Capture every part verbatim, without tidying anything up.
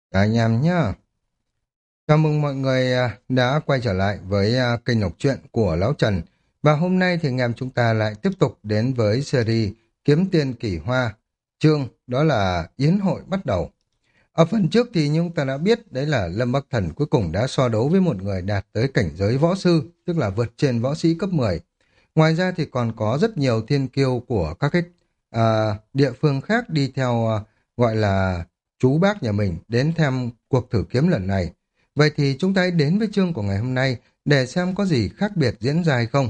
Cả anh em nhá. Chào mừng mọi người à, đã quay trở lại với à, kênh đọc truyện của Lão Trần. Và hôm nay thì anh em chúng ta lại tiếp tục đến với series Kiếm Tiền Kỳ Hoa. Chương đó là Yến Hội bắt đầu. Ở phần trước thì chúng ta đã biết đấy là Lâm Bắc Thần cuối cùng đã so đấu với một người đạt tới cảnh giới võ sư, tức là vượt trên võ sĩ cấp mười. Ngoài ra thì còn có rất nhiều thiên kiêu của các cái à, địa phương khác đi theo à, gọi là chú bác nhà mình đến tham cuộc thử kiếm lần này. Vậy thì chúng ta hãy đến với chương của ngày hôm nay để xem có gì khác biệt diễn ra hay không.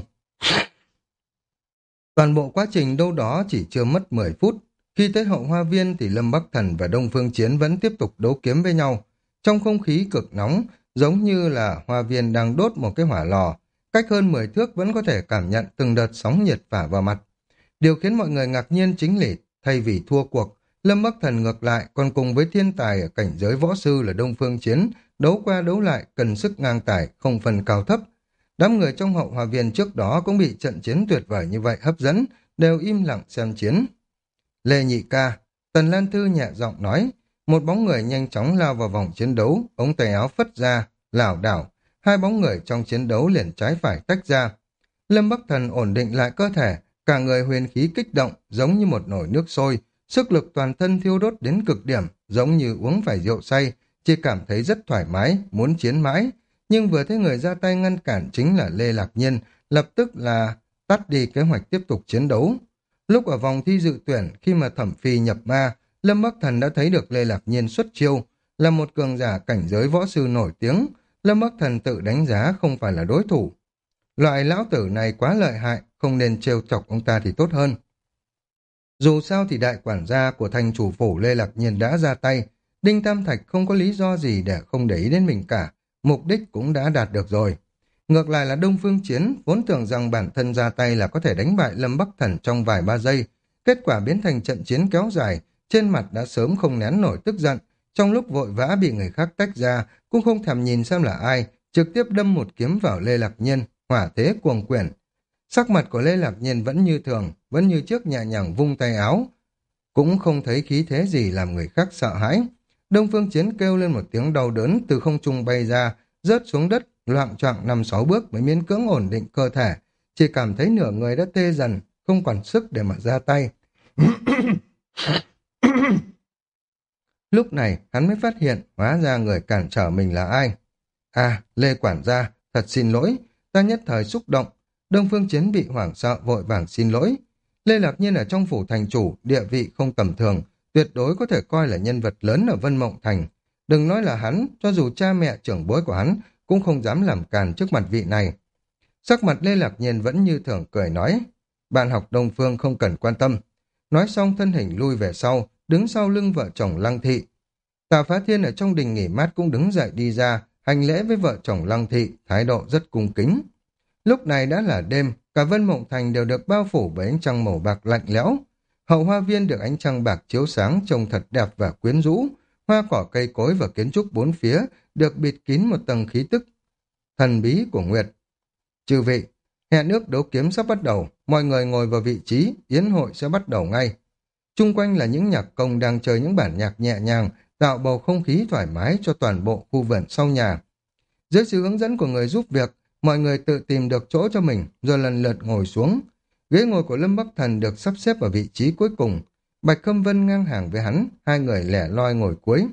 Toàn bộ quá trình đâu đó chỉ chưa mất mười phút. Khi tới hậu hoa viên thì Lâm Bắc Thần và Đông Phương Chiến vẫn tiếp tục đấu kiếm với nhau. Trong không khí cực nóng, giống như là hoa viên đang đốt một cái hỏa lò. Cách hơn mười thước vẫn có thể cảm nhận từng đợt sóng nhiệt phả vào mặt. Điều khiến mọi người ngạc nhiên chính là thay vì thua cuộc, Lâm Bắc Thần ngược lại còn cùng với thiên tài ở cảnh giới võ sư là Đông Phương Chiến, đấu qua đấu lại cần sức ngang tài, không phần cao thấp. Đám người trong hậu hòa viên trước đó cũng bị trận chiến tuyệt vời như vậy hấp dẫn, đều im lặng xem chiến. Lê Nhị Ca, Tần Lan Thư nhẹ giọng nói, một bóng người nhanh chóng lao vào vòng chiến đấu, ống tay áo phất ra, lảo đảo, hai bóng người trong chiến đấu liền trái phải tách ra. Lâm Bắc Thần ổn định lại cơ thể, cả người huyền khí kích động, giống như một nồi nước sôi, sức lực toàn thân thiêu đốt đến cực điểm, giống như uống phải rượu say, chỉ cảm thấy rất thoải mái, muốn chiến mãi. Nhưng vừa thấy người ra tay ngăn cản chính là Lê Lạc Nhiên, lập tức là tắt đi kế hoạch tiếp tục chiến đấu. Lúc ở vòng thi dự tuyển, khi mà Thẩm Phi nhập ma, Lâm Bắc Thần đã thấy được Lê Lạc Nhiên xuất chiêu, là một cường giả cảnh giới võ sư nổi tiếng. Lâm Bắc Thần tự đánh giá không phải là đối thủ. Loại lão tử này quá lợi hại, không nên trêu chọc ông ta thì tốt hơn. Dù sao thì đại quản gia của thành chủ phủ Lê Lạc Nhiên đã ra tay, Đinh Tam Thạch không có lý do gì để không để ý đến mình cả, mục đích cũng đã đạt được rồi. Ngược lại là Đông Phương Chiến, vốn tưởng rằng bản thân ra tay là có thể đánh bại Lâm Bắc Thần trong vài ba giây, kết quả biến thành trận chiến kéo dài, trên mặt đã sớm không nén nổi tức giận, trong lúc vội vã bị người khác tách ra, cũng không thèm nhìn xem là ai, trực tiếp đâm một kiếm vào Lê Lạc Nhiên, hỏa thế cuồng quyển. Sắc mặt của Lê Lạc Nhiên vẫn như thường, vẫn như trước nhẹ nhàng vung tay áo, cũng không thấy khí thế gì làm người khác sợ hãi. Đông Phương Chiến kêu lên một tiếng đau đớn từ không trung bay ra, rớt xuống đất, loạng choạng năm sáu bước mới miễn cưỡng ổn định cơ thể, chỉ cảm thấy nửa người đã tê dần, không còn sức để mà ra tay. Lúc này hắn mới phát hiện hóa ra người cản trở mình là ai. À, Lê quản gia, thật xin lỗi, ta nhất thời xúc động. Đông Phương Chiến bị hoảng sợ vội vàng xin lỗi. Lê Lạc Nhiên ở trong phủ thành chủ, địa vị không tầm thường, tuyệt đối có thể coi là nhân vật lớn ở Vân Mộng Thành. Đừng nói là hắn, cho dù cha mẹ trưởng bối của hắn cũng không dám làm càn trước mặt vị này. Sắc mặt Lê Lạc Nhiên vẫn như thường cười nói, bạn học Đông Phương không cần quan tâm. Nói xong thân hình lui về sau, đứng sau lưng vợ chồng Lăng Thị. Tạ Phá Thiên ở trong đình nghỉ mát cũng đứng dậy đi ra, hành lễ với vợ chồng Lăng Thị, thái độ rất cung kính. Lúc này đã là đêm, cả Vân Mộng Thành đều được bao phủ bởi ánh trăng màu bạc lạnh lẽo. Hậu hoa viên được ánh trăng bạc chiếu sáng trông thật đẹp và quyến rũ. Hoa cỏ cây cối và kiến trúc bốn phía được bịt kín một tầng khí tức thần bí của Nguyệt. Chư vị, hẹn ước đấu kiếm sắp bắt đầu, mọi người ngồi vào vị trí, yến hội sẽ bắt đầu ngay. Chung quanh là những nhạc công đang chơi những bản nhạc nhẹ nhàng, tạo bầu không khí thoải mái cho toàn bộ khu vườn sau nhà. Dưới sự hướng dẫn của người giúp việc, mọi người tự tìm được chỗ cho mình, rồi lần lượt ngồi xuống. Ghế ngồi của Lâm Bắc Thần được sắp xếp ở vị trí cuối cùng. Bạch Khâm Vân ngang hàng với hắn, hai người lẻ loi ngồi cuối.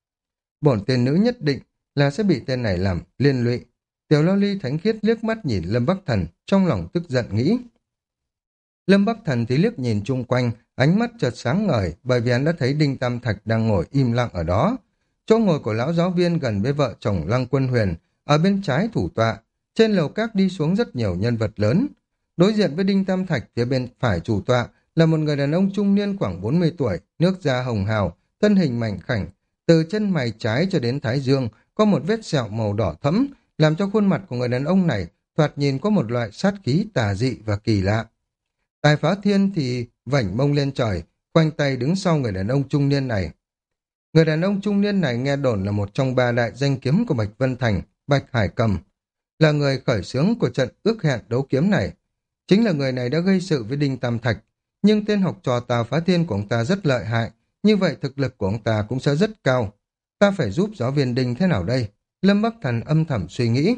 Bổn tên nữ nhất định là sẽ bị tên này làm liên lụy. Tiểu Lao Ly thánh khiết liếc mắt nhìn Lâm Bắc Thần, trong lòng tức giận nghĩ. Lâm Bắc Thần thì liếc nhìn chung quanh, ánh mắt chợt sáng ngời, bởi vì hắn đã thấy Đinh Tam Thạch đang ngồi im lặng ở đó. Chỗ ngồi của lão giáo viên gần với vợ chồng Lăng Quân Huyền, ở bên trái thủ tọa, trên lầu các đi xuống rất nhiều nhân vật lớn. Đối diện với Đinh Tam Thạch, phía bên phải chủ tọa là một người đàn ông trung niên khoảng bốn mươi tuổi, nước da hồng hào, thân hình mảnh khảnh, từ chân mày trái cho đến thái dương có một vết sẹo màu đỏ thẫm, làm cho khuôn mặt của người đàn ông này thoạt nhìn có một loại sát khí tà dị và kỳ lạ. Tài Phá Thiên thì vảnh mông lên trời, khoanh tay đứng sau người đàn ông trung niên này. Người đàn ông trung niên này nghe đồn là một trong ba đại danh kiếm của Bạch Vân Thành, Bạch Hải Cầm, là người khởi xướng của trận ước hẹn đấu kiếm này. Chính là người này đã gây sự với Đinh Tam Thạch, nhưng tên học trò Tào Phá Thiên của ông ta rất lợi hại, như vậy thực lực của ông ta cũng sẽ rất cao. Ta phải giúp giáo viên Đinh thế nào đây? Lâm Bắc Thần âm thầm suy nghĩ.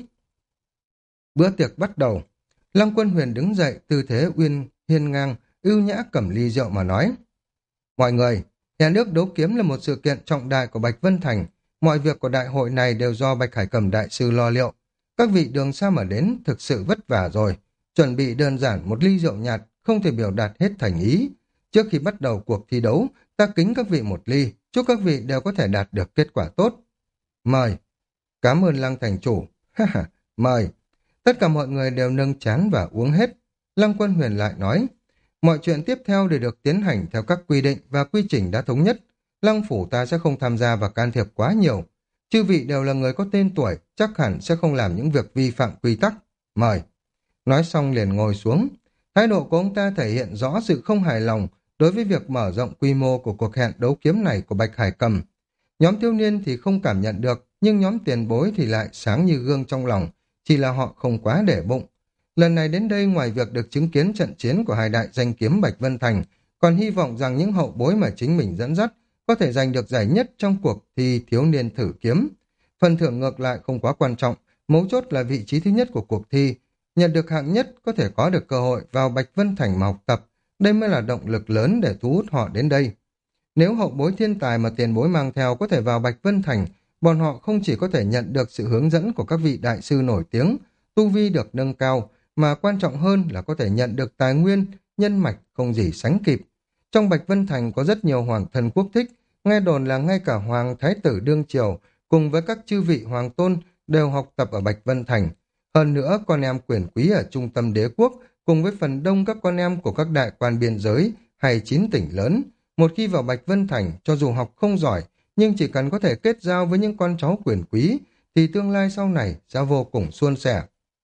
Bữa tiệc bắt đầu. Lăng Quân Huyền đứng dậy, tư thế uyên hiên ngang, ưu nhã cầm ly rượu mà nói. Mọi người, nhà nước đấu kiếm là một sự kiện trọng đại của Bạch Vân Thành. Mọi việc của đại hội này đều do Bạch Hải Cầm đại sư lo liệu. Các vị đường xa mà đến thực sự vất vả rồi. Chuẩn bị đơn giản một ly rượu nhạt, không thể biểu đạt hết thành ý. Trước khi bắt đầu cuộc thi đấu, ta kính các vị một ly, chúc các vị đều có thể đạt được kết quả tốt. Mời. Cảm ơn Lăng thành chủ. Ha ha, mời. Tất cả mọi người đều nâng chán và uống hết. Lăng Quân Huyền lại nói, mọi chuyện tiếp theo đều được tiến hành theo các quy định và quy trình đã thống nhất. Lăng phủ ta sẽ không tham gia và can thiệp quá nhiều. Chư vị đều là người có tên tuổi, chắc hẳn sẽ không làm những việc vi phạm quy tắc. Mời. Nói xong liền ngồi xuống. Thái độ của ông ta thể hiện rõ sự không hài lòng đối với việc mở rộng quy mô của cuộc hẹn đấu kiếm này của Bạch Hải Cầm. Nhóm thiếu niên thì không cảm nhận được, nhưng nhóm tiền bối thì lại sáng như gương trong lòng, chỉ là họ không quá để bụng. Lần này đến đây ngoài việc được chứng kiến trận chiến của hai đại danh kiếm Bạch Vân Thành, còn hy vọng rằng những hậu bối mà chính mình dẫn dắt có thể giành được giải nhất trong cuộc thi thiếu niên thử kiếm. Phần thưởng ngược lại không quá quan trọng, mấu chốt là vị trí thứ nhất của cuộc thi. Nhận được hạng nhất có thể có được cơ hội vào Bạch Vân Thành mà học tập, đây mới là động lực lớn để thu hút họ đến đây. Nếu hậu bối thiên tài mà tiền bối mang theo có thể vào Bạch Vân Thành, bọn họ không chỉ có thể nhận được sự hướng dẫn của các vị đại sư nổi tiếng, tu vi được nâng cao, mà quan trọng hơn là có thể nhận được tài nguyên, nhân mạch không gì sánh kịp. Trong Bạch Vân Thành có rất nhiều hoàng thân quốc thích, nghe đồn là ngay cả hoàng thái tử đương triều cùng với các chư vị hoàng tôn đều học tập ở Bạch Vân Thành. Hơn nữa, con em quyền quý ở trung tâm đế quốc cùng với phần đông các con em của các đại quan biên giới hay chín tỉnh lớn, một khi vào Bạch Vân Thành, cho dù học không giỏi, nhưng chỉ cần có thể kết giao với những con cháu quyền quý, thì tương lai sau này sẽ vô cùng suôn sẻ.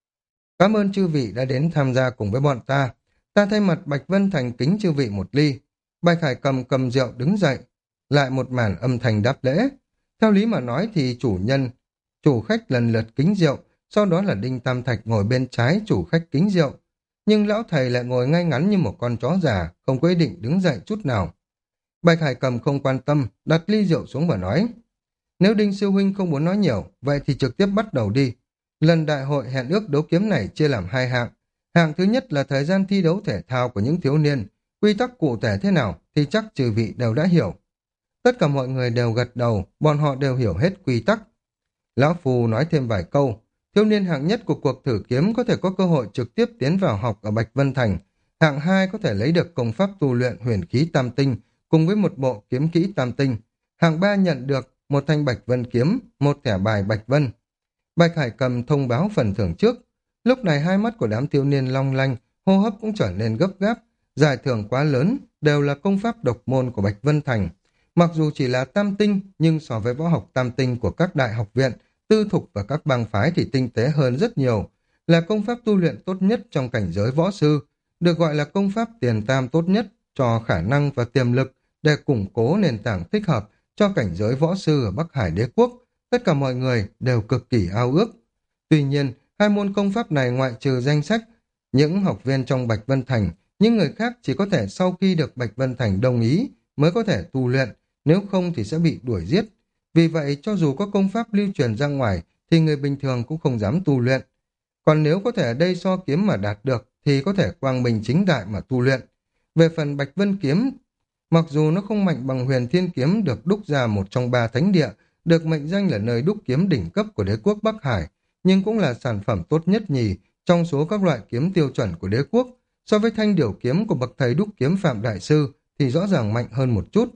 Cảm ơn chư vị đã đến tham gia cùng với bọn ta. Ta thay mặt Bạch Vân Thành kính chư vị một ly. Bạch Hải Cầm cầm rượu đứng dậy, lại một màn âm thanh đáp lễ. Theo lý mà nói thì chủ nhân, chủ khách lần lượt kính rượu, sau đó là Đinh Tam Thạch ngồi bên trái chủ khách kính rượu. Nhưng lão thầy lại ngồi ngay ngắn như một con chó già, không có ý định đứng dậy chút nào. Bạch Hải Cầm không quan tâm, đặt ly rượu xuống và nói, nếu Đinh Sư Huynh không muốn nói nhiều, vậy thì trực tiếp bắt đầu đi. Lần đại hội hẹn ước đấu kiếm này chia làm hai hạng. Hạng thứ nhất là thời gian thi đấu thể thao của những thiếu niên. Quy tắc cụ thể thế nào thì chắc trừ vị đều đã hiểu. Tất cả mọi người đều gật đầu, bọn họ đều hiểu hết quy tắc. Lão Phù nói thêm vài câu. Thiếu niên hạng nhất của cuộc thử kiếm có thể có cơ hội trực tiếp tiến vào học ở Bạch Vân Thành. Hạng hai có thể lấy được công pháp tu luyện huyền khí tam tinh cùng với một bộ kiếm kỹ tam tinh. Hạng ba nhận được một thanh Bạch Vân kiếm, một thẻ bài Bạch Vân. Bạch Hải Cầm thông báo phần thưởng trước. Lúc này hai mắt của đám thiếu niên long lanh, hô hấp cũng trở nên gấp gáp. Giải thưởng quá lớn, đều là công pháp độc môn của Bạch Vân Thành. Mặc dù chỉ là tam tinh, nhưng so với võ học tam tinh của các đại học viện, tư thục và các bang phái thì tinh tế hơn rất nhiều. Là công pháp tu luyện tốt nhất trong cảnh giới võ sư, được gọi là công pháp tiền tam tốt nhất cho khả năng và tiềm lực để củng cố nền tảng thích hợp cho cảnh giới võ sư ở Bắc Hải đế quốc. Tất cả mọi người đều cực kỳ ao ước. Tuy nhiên, hai môn công pháp này ngoại trừ danh sách, những học viên trong Bạch Vân Thành, những người khác chỉ có thể sau khi được Bạch Vân Thành đồng ý mới có thể tu luyện, nếu không thì sẽ bị đuổi giết. Vì vậy, cho dù có công pháp lưu truyền ra ngoài, thì người bình thường cũng không dám tu luyện. Còn nếu có thể ở đây so kiếm mà đạt được, thì có thể quang minh chính đại mà tu luyện. Về phần Bạch Vân kiếm, mặc dù nó không mạnh bằng Huyền Thiên kiếm được đúc ra một trong ba thánh địa, được mệnh danh là nơi đúc kiếm đỉnh cấp của đế quốc Bắc Hải, nhưng cũng là sản phẩm tốt nhất nhì trong số các loại kiếm tiêu chuẩn của đế quốc. So với thanh điểu kiếm của bậc thầy đúc kiếm Phạm Đại Sư thì rõ ràng mạnh hơn một chút.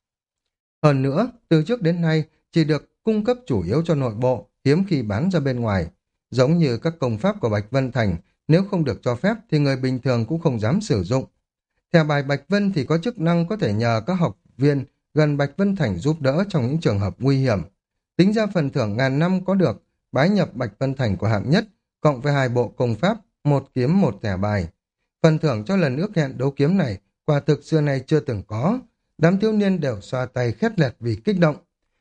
Hơn nữa, từ trước đến nay chỉ được cung cấp chủ yếu cho nội bộ, hiếm khi bán ra bên ngoài. Giống như các công pháp của Bạch Vân Thành, nếu không được cho phép thì người bình thường cũng không dám sử dụng. Thẻ bài Bạch Vân thì có chức năng có thể nhờ các học viên gần Bạch Vân Thành giúp đỡ trong những trường hợp nguy hiểm. Tính ra phần thưởng ngàn năm có được bái nhập Bạch Vân Thành của hạng nhất, cộng với hai bộ công pháp, một kiếm một thẻ bài. Phần thưởng cho lần ước hẹn đấu kiếm này, quả thực xưa nay chưa từng có. Đám thiếu niên đều xoa tay khét lẹt vì kích động.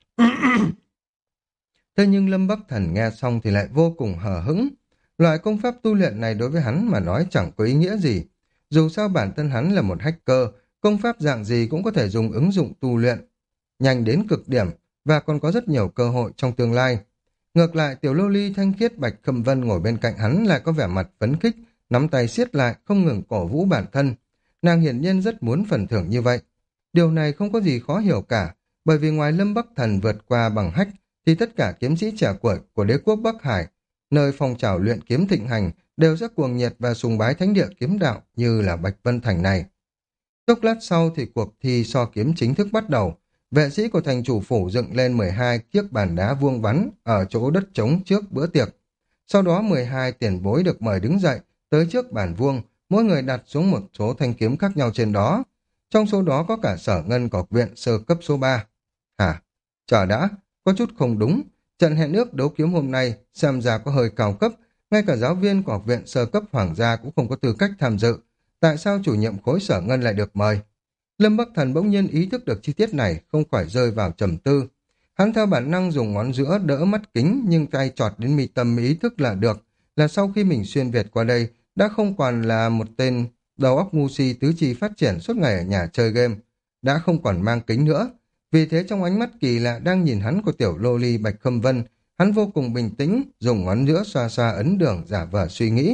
Thế nhưng Lâm Bắc Thần nghe xong thì lại vô cùng hờ hững. Loại công pháp tu luyện này đối với hắn mà nói chẳng có ý nghĩa gì. Dù sao bản thân hắn là một hacker, công pháp dạng gì cũng có thể dùng ứng dụng tu luyện. Nhanh đến cực điểm, và còn có rất nhiều cơ hội trong tương lai. Ngược lại, tiểu lô ly thanh khiết Bạch Khâm Vân ngồi bên cạnh hắn lại có vẻ mặt phấn khích, nắm tay siết lại, không ngừng cổ vũ bản thân. Nàng hiển nhiên rất muốn phần thưởng như vậy. Điều này không có gì khó hiểu cả, bởi vì ngoài Lâm Bắc Thần vượt qua bằng hách, thì tất cả kiếm sĩ trẻ tuổi của đế quốc Bắc Hải, nơi phong trào luyện kiếm thịnh hành, đều rất cuồng nhiệt và sùng bái thánh địa kiếm đạo như là Bạch Vân Thành này. Chốc lát sau thì cuộc thi so kiếm chính thức bắt đầu. Vệ sĩ của thành chủ phủ dựng lên mười hai chiếc bàn đá vuông vắn ở chỗ đất trống trước bữa tiệc. Sau đó mười hai tiền bối được mời đứng dậy, tới trước bàn vuông, mỗi người đặt xuống một số thanh kiếm khác nhau trên đó. Trong số đó có cả Sở Ngân của học viện sơ cấp số ba. Hả? Chờ đã, có chút không đúng. Trận hẹn ước đấu kiếm hôm nay xem ra có hơi cao cấp, ngay cả giáo viên của học viện sơ cấp hoàng gia cũng không có tư cách tham dự. Tại sao chủ nhiệm khối Sở Ngân lại được mời? Lâm Bắc Thần bỗng nhiên ý thức được chi tiết này, không khỏi rơi vào trầm tư. Hắn theo bản năng dùng ngón giữa đỡ mắt kính, nhưng tay chọt đến mi tâm ý thức là được, là sau khi mình xuyên Việt qua đây, đã không còn là một tên đầu óc ngu si tứ chi phát triển suốt ngày ở nhà chơi game, đã không còn mang kính nữa. Vì thế trong ánh mắt kỳ lạ đang nhìn hắn của tiểu lô ly Bạch Khâm Vân, hắn vô cùng bình tĩnh, dùng ngón giữa xoa xoa ấn đường giả vờ suy nghĩ.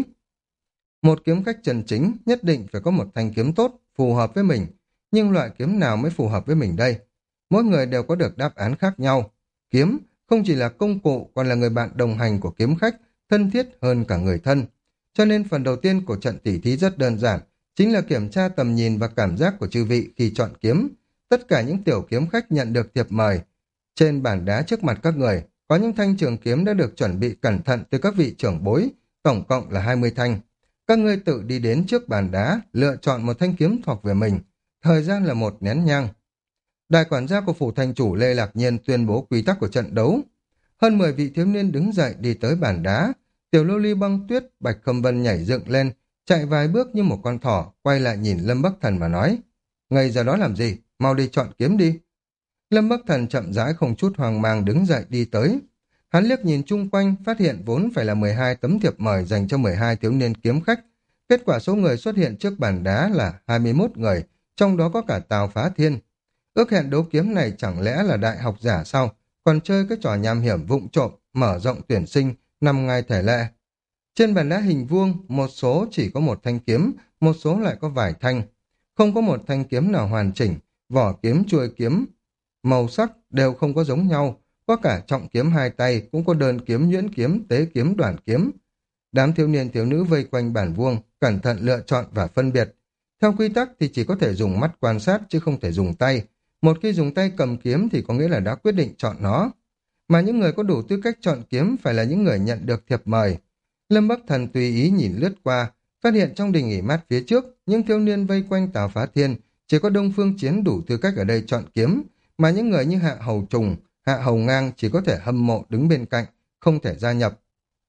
Một kiếm khách chân chính nhất định phải có một thanh kiếm tốt, phù hợp với mình. Nhưng loại kiếm nào mới phù hợp với mình đây? Mỗi người đều có được đáp án khác nhau. Kiếm không chỉ là công cụ, còn là người bạn đồng hành của kiếm khách, thân thiết hơn cả người thân. Cho nên phần đầu tiên của trận tỉ thí rất đơn giản, chính là kiểm tra tầm nhìn và cảm giác của chư vị khi chọn kiếm. Tất cả những tiểu kiếm khách nhận được thiệp mời. Trên bàn đá trước mặt các người, có những thanh trường kiếm đã được chuẩn bị cẩn thận từ các vị trưởng bối, tổng cộng là hai mươi thanh. Các ngươi tự đi đến trước bàn đá, lựa chọn một thanh kiếm thuộc về mình. Thời gian là một nén nhang. Đại quản gia của phủ thành chủ Lê Lạc Nhiên tuyên bố quy tắc của trận đấu. Hơn mười vị thiếu niên đứng dậy đi tới bàn đá. Tiểu lô ly băng tuyết, Bạch Khâm Vân nhảy dựng lên, chạy vài bước như một con thỏ, quay lại nhìn Lâm Bắc Thần mà nói. Ngây ra đó làm gì? Mau đi chọn kiếm đi. Lâm Bắc Thần chậm rãi không chút hoang mang đứng dậy đi tới. Hắn liếc nhìn chung quanh, phát hiện vốn phải là mười hai tấm thiệp mời dành cho mười hai thiếu niên kiếm khách. Kết quả số người xuất hiện trước bàn đá là hai mươi mốt người, trong đó có cả Tào Phá Thiên. Ước hẹn đấu kiếm này chẳng lẽ là đại học giả sao, còn chơi cái trò nham hiểm vụng trộm, mở rộng tuyển sinh, năm ngày thể lệ. Trên bàn đá hình vuông, một số chỉ có một thanh kiếm, một số lại có vài thanh. Không có một thanh kiếm nào hoàn chỉnh, vỏ kiếm, chuôi kiếm, màu sắc đều không có giống nhau, có cả trọng kiếm hai tay, cũng có đơn kiếm, nhuyễn kiếm, tế kiếm, đoạn kiếm. Đám thiếu niên thiếu nữ vây quanh bàn vuông, cẩn thận lựa chọn và phân biệt. Theo quy tắc thì chỉ có thể dùng mắt quan sát chứ không thể dùng tay. Một khi dùng tay cầm kiếm thì có nghĩa là đã quyết định chọn nó. Mà những người có đủ tư cách chọn kiếm phải là những người nhận được thiệp mời. Lâm Bắc Thần tùy ý nhìn lướt qua, phát hiện trong đình nghỉ mát phía trước, những thiếu niên vây quanh Tào Phá Thiên, chỉ có Đông Phương Chiến đủ tư cách ở đây chọn kiếm, mà những người như Hạ Hầu Trùng, Hạ Hầu Ngang chỉ có thể hâm mộ đứng bên cạnh, không thể gia nhập.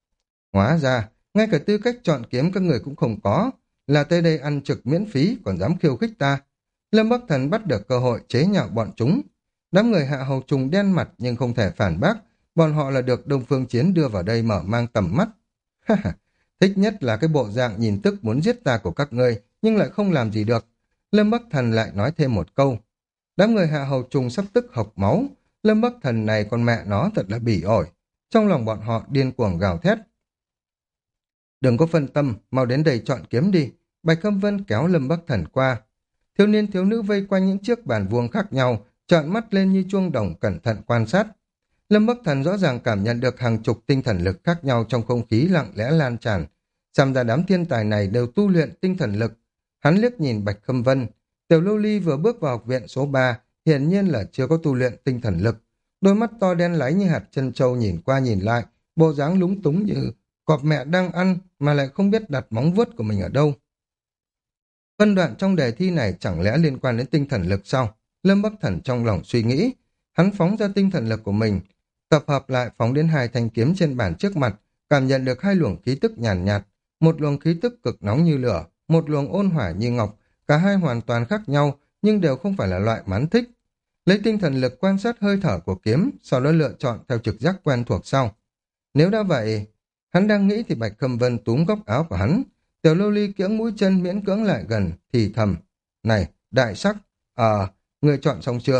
Hóa ra, ngay cả tư cách chọn kiếm các người cũng không có, là tới đây ăn trực miễn phí còn dám khiêu khích ta. Lâm Bắc Thần bắt được cơ hội chế nhạo bọn chúng. Đám người Hạ Hầu Trùng đen mặt nhưng không thể phản bác, bọn họ là được Đông Phương Chiến đưa vào đây mở mang tầm mắt. Thích nhất là cái bộ dạng nhìn tức muốn giết ta của các ngươi, nhưng lại không làm gì được. Lâm Bắc Thần lại nói thêm một câu. Đám người Hạ Hầu Trùng sắp tức hộc máu. Lâm Bắc Thần này con mẹ nó thật là bỉ ổi. Trong lòng bọn họ điên cuồng gào thét. Đừng có phân tâm, mau đến đây chọn kiếm đi. Bạch Khâm Vân kéo Lâm Bắc Thần qua. Thiếu niên thiếu nữ vây quanh những chiếc bàn vuông khác nhau, trợn mắt lên như chuông đồng cẩn thận quan sát. Lâm Bắc Thần rõ ràng cảm nhận được hàng chục tinh thần lực khác nhau trong không khí lặng lẽ lan tràn. Xem ra đám thiên tài này đều tu luyện tinh thần lực. Hắn liếc nhìn Bạch Khâm Vân. Tiểu Lô Ly vừa bước vào học viện số ba, hiển nhiên là chưa có tu luyện tinh thần lực. Đôi mắt to đen láy như hạt chân trâu nhìn qua nhìn lại, bộ dáng lúng túng như cọp mẹ đang ăn mà lại không biết đặt móng vuốt của mình ở đâu. Phân đoạn trong đề thi này chẳng lẽ liên quan đến tinh thần lực sao? Lâm Bắc Thần trong lòng suy nghĩ. Hắn phóng ra tinh thần lực của mình, tập hợp lại phóng đến hai thanh kiếm trên bàn trước mặt, cảm nhận được hai luồng khí tức nhàn nhạt, nhạt, một luồng khí tức cực nóng như lửa, một luồng ôn hỏa như ngọc, cả hai hoàn toàn khác nhau nhưng đều không phải là loại mà hắn thích. Lấy tinh thần lực quan sát hơi thở của kiếm, sau đó lựa chọn theo trực giác quen thuộc sau. Nếu đã vậy, hắn đang nghĩ thì Bạch Khâm Vân túm góc áo của hắn. Tiểu Lô Ly kiễng mũi chân miễn cưỡng lại gần, thì thầm. Này, đại sắc, ờ, người chọn xong chưa?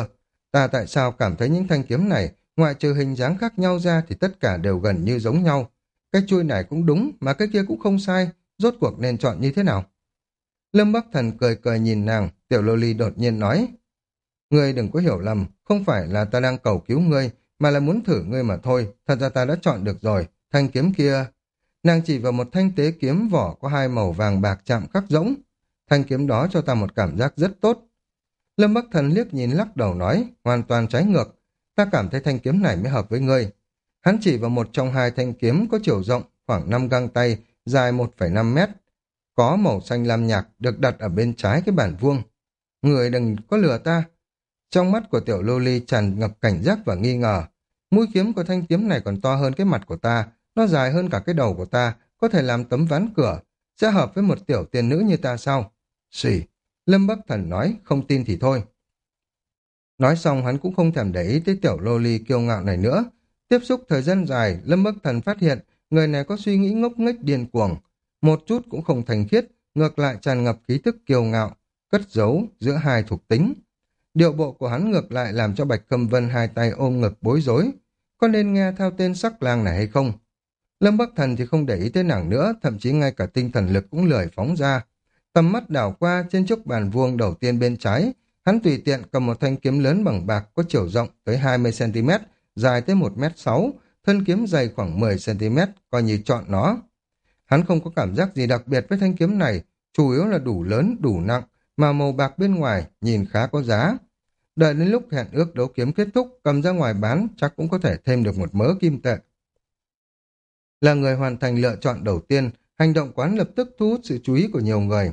Ta tại sao cảm thấy những thanh kiếm này, ngoại trừ hình dáng khác nhau ra thì tất cả đều gần như giống nhau. Cái chuôi này cũng đúng, mà cái kia cũng không sai, rốt cuộc nên chọn như thế nào? Lâm Bắc Thần cười cười nhìn nàng, tiểu lô ly đột nhiên nói. Ngươi đừng có hiểu lầm, không phải là ta đang cầu cứu ngươi, mà là muốn thử ngươi mà thôi, thật ra ta đã chọn được rồi, thanh kiếm kia. Nàng chỉ vào một thanh tế kiếm vỏ có hai màu vàng bạc chạm khắc rỗng. Thanh kiếm đó cho ta một cảm giác rất tốt. Lâm Bắc Thần liếc nhìn lắc đầu nói, hoàn toàn trái ngược. Ta cảm thấy thanh kiếm này mới hợp với ngươi. Hắn chỉ vào một trong hai thanh kiếm có chiều rộng khoảng năm găng tay, dài một phẩy năm mét. Có màu xanh lam nhạt được đặt ở bên trái cái bản vuông. Người đừng có lừa ta. Trong mắt của tiểu lô ly tràn ngập cảnh giác và nghi ngờ. Mũi kiếm của thanh kiếm này còn to hơn cái mặt của ta, nó dài hơn cả cái đầu của ta, có thể làm tấm ván cửa, sẽ hợp với một tiểu tiên nữ như ta sao? Xỉ, Lâm Bắc Thần nói, không tin thì thôi. Nói xong hắn cũng không thèm để ý tới tiểu lô ly kiêu ngạo này nữa. Tiếp xúc thời gian dài, Lâm Bắc Thần phát hiện người này có suy nghĩ ngốc nghếch điên cuồng. Một chút cũng không thành khiết, ngược lại tràn ngập khí tức kiêu ngạo, cất giấu giữa hai thuộc tính. Điệu bộ của hắn ngược lại làm cho Bạch Khâm Vân hai tay ôm ngực bối rối. Có nên nghe theo tên sắc lang này hay không? Lâm Bắc Thần thì không để ý tới nàng nữa, thậm chí ngay cả tinh thần lực cũng lười phóng ra. Tầm mắt đảo qua trên chiếc bàn vuông đầu tiên bên trái, hắn tùy tiện cầm một thanh kiếm lớn bằng bạc có chiều rộng tới hai mươi xăng ti mét, dài tới một mét sáu, thân kiếm dày khoảng mười xăng ti mét, coi như chọn nó. Hắn không có cảm giác gì đặc biệt với thanh kiếm này, chủ yếu là đủ lớn, đủ nặng, mà màu bạc bên ngoài nhìn khá có giá. Đợi đến lúc hẹn ước đấu kiếm kết thúc, cầm ra ngoài bán chắc cũng có thể thêm được một mớ kim tệ. Là người hoàn thành lựa chọn đầu tiên, hành động quán lập tức thu hút sự chú ý của nhiều người.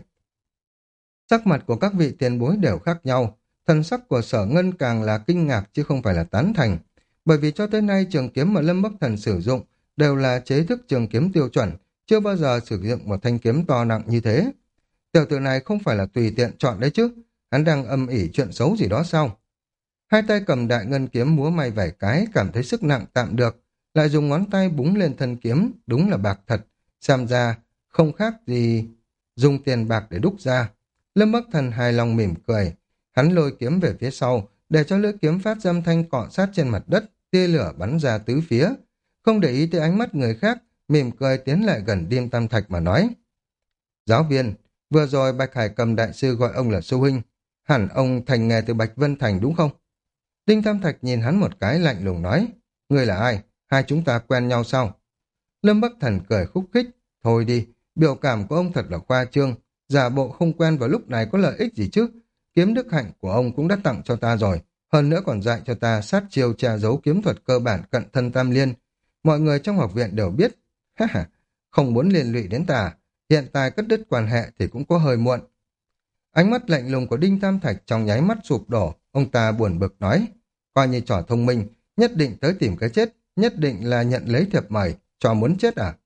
Sắc mặt của các vị tiền bối đều khác nhau, thần sắc của Sở Ngân càng là kinh ngạc chứ không phải là tán thành, bởi vì cho tới nay trường kiếm mà Lâm Bắc Thần sử dụng đều là chế thức trường kiếm tiêu chuẩn, chưa bao giờ sử dụng một thanh kiếm to nặng như thế. Tiểu tử này không phải là tùy tiện chọn đấy chứ, hắn đang âm ỉ chuyện xấu gì đó sao? Hai tay cầm đại ngân kiếm múa may vài cái, cảm thấy sức nặng tạm được, lại dùng ngón tay búng lên thân kiếm, đúng là bạc thật, xem ra không khác gì dùng tiền bạc để đúc ra. Lâm Bắc Thần hài lòng mỉm cười, hắn lôi kiếm về phía sau, để cho lưỡi kiếm phát ra âm thanh cọ sát trên mặt đất, tia lửa bắn ra tứ phía. Không để ý tới ánh mắt người khác, mỉm cười tiến lại gần Điên Tam Thạch mà nói. Giáo viên, vừa rồi Bạch Hải Cầm đại sư gọi ông là sư huynh, hẳn ông thành nghề từ Bạch Vân Thành đúng không? Đinh Tam Thạch nhìn hắn một cái lạnh lùng nói, ngươi là ai? Hai chúng ta quen nhau sao? Lâm Bắc Thần cười khúc khích, thôi đi, biểu cảm của ông thật là khoa trương, giả bộ không quen vào lúc này có lợi ích gì chứ? Kiếm đức hạnh của ông cũng đã tặng cho ta rồi, hơn nữa còn dạy cho ta sát chiêu tra giấu kiếm thuật cơ bản cận thân tam liên. Mọi người trong học viện đều biết, ha ha, không muốn liên lụy đến ta, hiện tại cắt đứt quan hệ thì cũng có hơi muộn. Ánh mắt lạnh lùng của Đinh Tam Thạch trong nháy mắt sụp đổ, ông ta buồn bực nói, coi như trò thông minh, nhất định tới tìm cái chết, nhất định là nhận lấy thiệp mời, trò muốn chết à?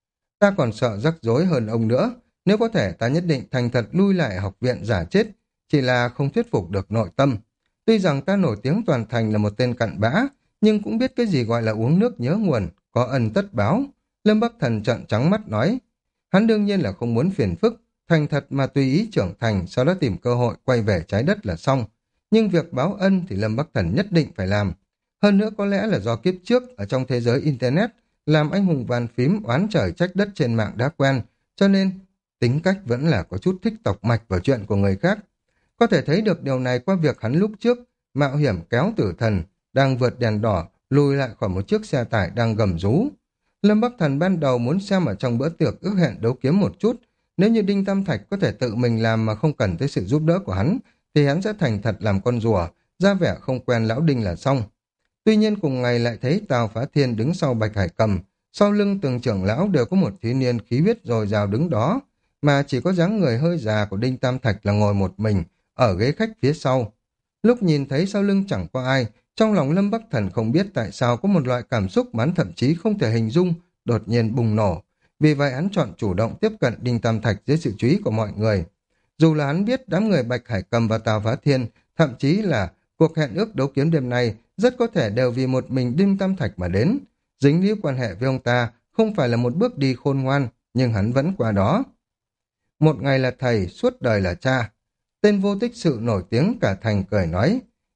Ta còn sợ rắc rối hơn ông nữa, nếu có thể ta nhất định thành thật lui lại học viện giả chết, chỉ là không thuyết phục được nội tâm. Tuy rằng ta nổi tiếng toàn thành là một tên cặn bã, nhưng cũng biết cái gì gọi là uống nước nhớ nguồn, có ân tất báo. Lâm Bắc Thần trợn trắng mắt nói, hắn đương nhiên là không muốn phiền phức, thành thật mà tùy ý trưởng thành, sau đó tìm cơ hội quay về trái đất là xong. Nhưng việc báo ân thì Lâm Bắc Thần nhất định phải làm. Hơn nữa có lẽ là do kiếp trước ở trong thế giới Internet, làm anh hùng bàn phím oán trời trách đất trên mạng đã quen, cho nên tính cách vẫn là có chút thích tọc mạch vào chuyện của người khác. Có thể thấy được điều này qua việc hắn lúc trước mạo hiểm kéo tử thần, đang vượt đèn đỏ, lùi lại khỏi một chiếc xe tải đang gầm rú. Lâm Bắc Thần ban đầu muốn xem ở trong bữa tiệc ước hẹn đấu kiếm một chút, nếu như Đinh Tam Thạch có thể tự mình làm mà không cần tới sự giúp đỡ của hắn, thì hắn sẽ thành thật làm con rùa, ra vẻ không quen lão Đinh là xong. Tuy nhiên cùng ngày lại thấy Tào Phá Thiên đứng sau Bạch Hải Cầm, sau lưng từng trưởng lão đều có một thiếu niên khí huyết dồi dào đứng đó, mà chỉ có dáng người hơi già của Đinh Tam Thạch là ngồi một mình, ở ghế khách phía sau. Lúc nhìn thấy sau lưng chẳng có ai, trong lòng Lâm Bắc Thần không biết tại sao có một loại cảm xúc mà hắn thậm chí không thể hình dung, đột nhiên bùng nổ. Vì vậy hắn chọn chủ động tiếp cận Đinh Tam Thạch dưới sự chú ý của mọi người. Dù là hắn biết đám người Bạch Hải Cầm và Tào Phá Thiên, thậm chí là cuộc hẹn ước đấu kiếm đêm nay rất có thể đều vì một mình Đinh Tam Thạch mà đến. Dính líu quan hệ với ông ta không phải là một bước đi khôn ngoan, nhưng hắn vẫn qua đó. Một ngày là thầy, suốt đời là cha. Tên vô tích sự nổi tiếng cả thành cười nói,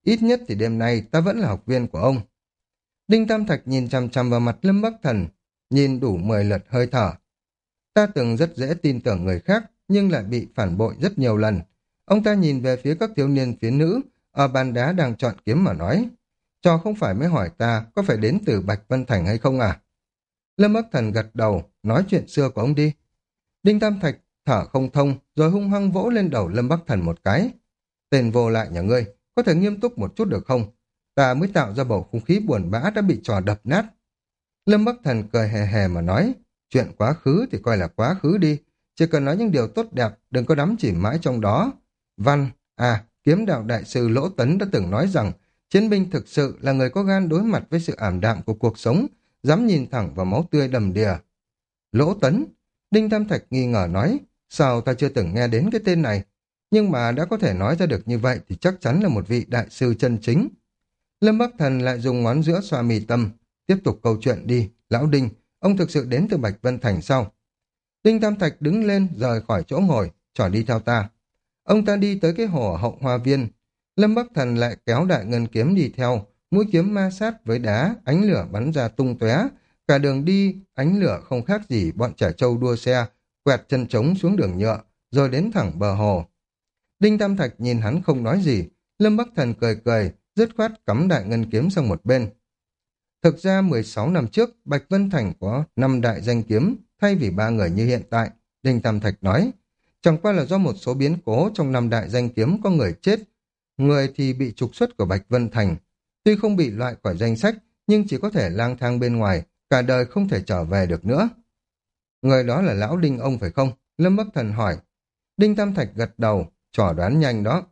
ít nhất thì đêm nay ta vẫn là học viên của ông. Đinh Tam Thạch nhìn chằm chằm vào mặt Lâm Bắc Thần, nhìn đủ mười lượt hơi thở. Ta từng rất dễ tin tưởng người khác, nhưng lại bị phản bội rất nhiều lần. Ông ta nhìn về phía các thiếu niên phía nữ, ở bàn đá đang chọn kiếm mà nói. Cho không phải mới hỏi ta có phải đến từ Bạch Vân Thành hay không à? Lâm Bắc Thần gật đầu, nói chuyện xưa của ông đi. Đinh Tam Thạch thở không thông, rồi hung hăng vỗ lên đầu Lâm Bắc Thần một cái. Tên vô lại nhà ngươi, có thể nghiêm túc một chút được không? Ta mới tạo ra bầu không khí buồn bã đã bị trò đập nát. Lâm Bắc Thần cười hề hề mà nói, chuyện quá khứ thì coi là quá khứ đi, chỉ cần nói những điều tốt đẹp, đừng có đắm chìm mãi trong đó. Văn, à, kiếm đạo đại sư Lỗ Tấn đã từng nói rằng, chiến binh thực sự là người có gan đối mặt với sự ảm đạm của cuộc sống, dám nhìn thẳng vào máu tươi đầm đìa. Lỗ Tấn, Đinh Tam Thạch nghi ngờ nói, sao ta chưa từng nghe đến cái tên này, nhưng mà đã có thể nói ra được như vậy thì chắc chắn là một vị đại sư chân chính. Lâm Bắc Thần lại dùng ngón giữa xoa mì tâm, tiếp tục câu chuyện đi, lão Đinh, ông thực sự đến từ Bạch Vân Thành sao? Đinh Tam Thạch đứng lên, rời khỏi chỗ ngồi, trỏ đi theo ta. Ông ta đi tới cái hồ ở hậu hoa viên. Lâm Bắc Thần lại kéo đại ngân kiếm đi theo, mũi kiếm ma sát với đá, ánh lửa bắn ra tung tóe. Cả đường đi, ánh lửa không khác gì bọn trẻ trâu đua xe, quẹt chân trống xuống đường nhựa, rồi đến thẳng bờ hồ. Đinh Tam Thạch nhìn hắn không nói gì, Lâm Bắc Thần cười cười, dứt khoát cắm đại ngân kiếm sang một bên. Thực ra mười sáu năm trước, Bạch Vân Thành có năm đại danh kiếm, thay vì ba người như hiện tại, Đinh Tam Thạch nói. Chẳng qua là do một số biến cố trong năm đại danh kiếm có người chết, người thì bị trục xuất của Bạch Vân Thành. Tuy không bị loại khỏi danh sách, nhưng chỉ có thể lang thang bên ngoài, cả đời không thể trở về được nữa. Người đó là lão Đinh ông phải không? Lâm Bắc Thần hỏi. Đinh Tam Thạch gật đầu, trò đoán nhanh đó.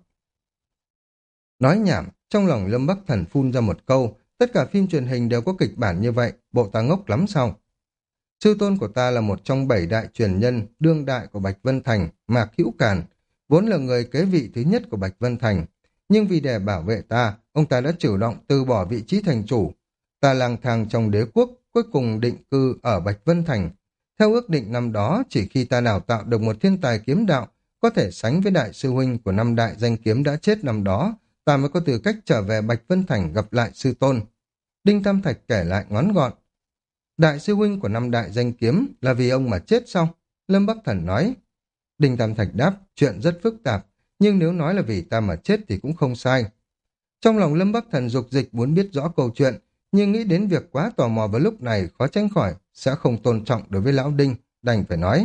Nói nhảm, trong lòng Lâm Bắc Thần phun ra một câu, tất cả phim truyền hình đều có kịch bản như vậy, bộ ta ngốc lắm sao? Sư tôn của ta là một trong bảy đại truyền nhân đương đại của Bạch Vân Thành, Mạc Hữu Càn, vốn là người kế vị thứ nhất của Bạch Vân Thành. Nhưng vì để bảo vệ ta, ông ta đã chủ động từ bỏ vị trí thành chủ. Ta lang thang trong đế quốc, cuối cùng định cư ở Bạch Vân Thành. Theo ước định năm đó, chỉ khi ta đào tạo được một thiên tài kiếm đạo, có thể sánh với đại sư huynh của năm đại danh kiếm đã chết năm đó, ta mới có tư cách trở về Bạch Vân Thành gặp lại sư tôn. Đinh Tam Thạch kể lại ngắn gọn. Đại sư huynh của năm đại danh kiếm là vì ông mà chết sao? Lâm Bắc Thần nói. Đinh Tam Thạch đáp, chuyện rất phức tạp, nhưng nếu nói là vì ta mà chết thì cũng không sai. Trong lòng Lâm Bắc Thần dục dịch muốn biết rõ câu chuyện, nhưng nghĩ đến việc quá tò mò vào lúc này khó tránh khỏi, sẽ không tôn trọng đối với lão Đinh, đành phải nói.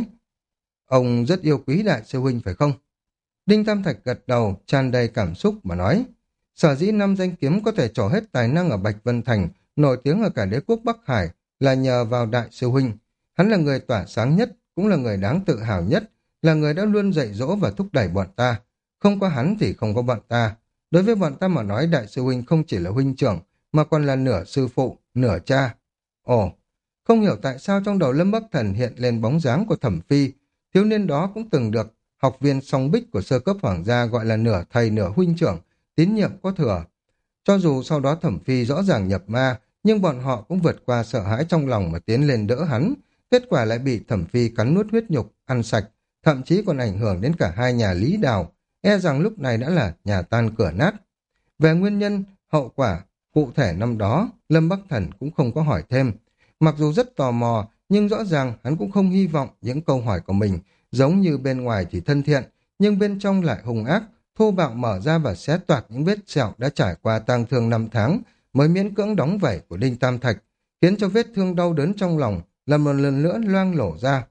Ông rất yêu quý đại sư huynh phải không? Đinh Tam Thạch gật đầu, tràn đầy cảm xúc mà nói. Sở dĩ năm danh kiếm có thể trổ hết tài năng ở Bạch Vân Thành, nổi tiếng ở cả đế quốc Bắc Hải, là nhờ vào đại sư huynh. Hắn là người tỏa sáng nhất, cũng là người đáng tự hào nhất, là người đã luôn dạy dỗ và thúc đẩy bọn ta. Không có hắn thì không có bọn ta. Đối với bọn ta mà nói đại sư huynh không chỉ là huynh trưởng, mà còn là nửa sư phụ, nửa cha. Ồ, không hiểu tại sao trong đầu Lâm Bắc Thần hiện lên bóng dáng của Thẩm Phi, thiếu niên đó cũng từng được học viên song bích của sơ cấp hoàng gia gọi là nửa thầy nửa huynh trưởng, tín nhiệm có thừa. Cho dù sau đó Thẩm Phi rõ ràng nhập ma, nhưng bọn họ cũng vượt qua sợ hãi trong lòng mà tiến lên đỡ hắn. Kết quả lại bị Thẩm Phi cắn nuốt huyết nhục, ăn sạch, thậm chí còn ảnh hưởng đến cả hai nhà Lý Đào, e rằng lúc này đã là nhà tan cửa nát. Về nguyên nhân, hậu quả, cụ thể năm đó, Lâm Bắc Thần cũng không có hỏi thêm. Mặc dù rất tò mò, nhưng rõ ràng hắn cũng không hy vọng những câu hỏi của mình giống như bên ngoài thì thân thiện, nhưng bên trong lại hung ác, thô bạo mở ra và xé toạc những vết sẹo đã trải qua tang thương năm tháng, mới miễn cưỡng đóng vảy của Đinh Tam Thạch, khiến cho vết thương đau đớn trong lòng là một lần nữa loang lổ ra.